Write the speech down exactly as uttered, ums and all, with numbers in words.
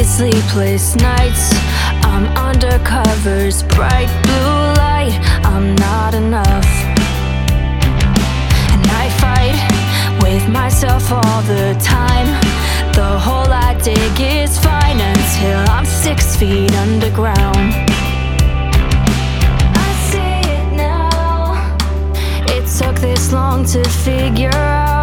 these sleepless nights. I'm under covers, bright blue light. I'm not enough, and I fight with myself all the time. The hole I dig is fine until I'm six feet underground. I see it now. It took this long to figure out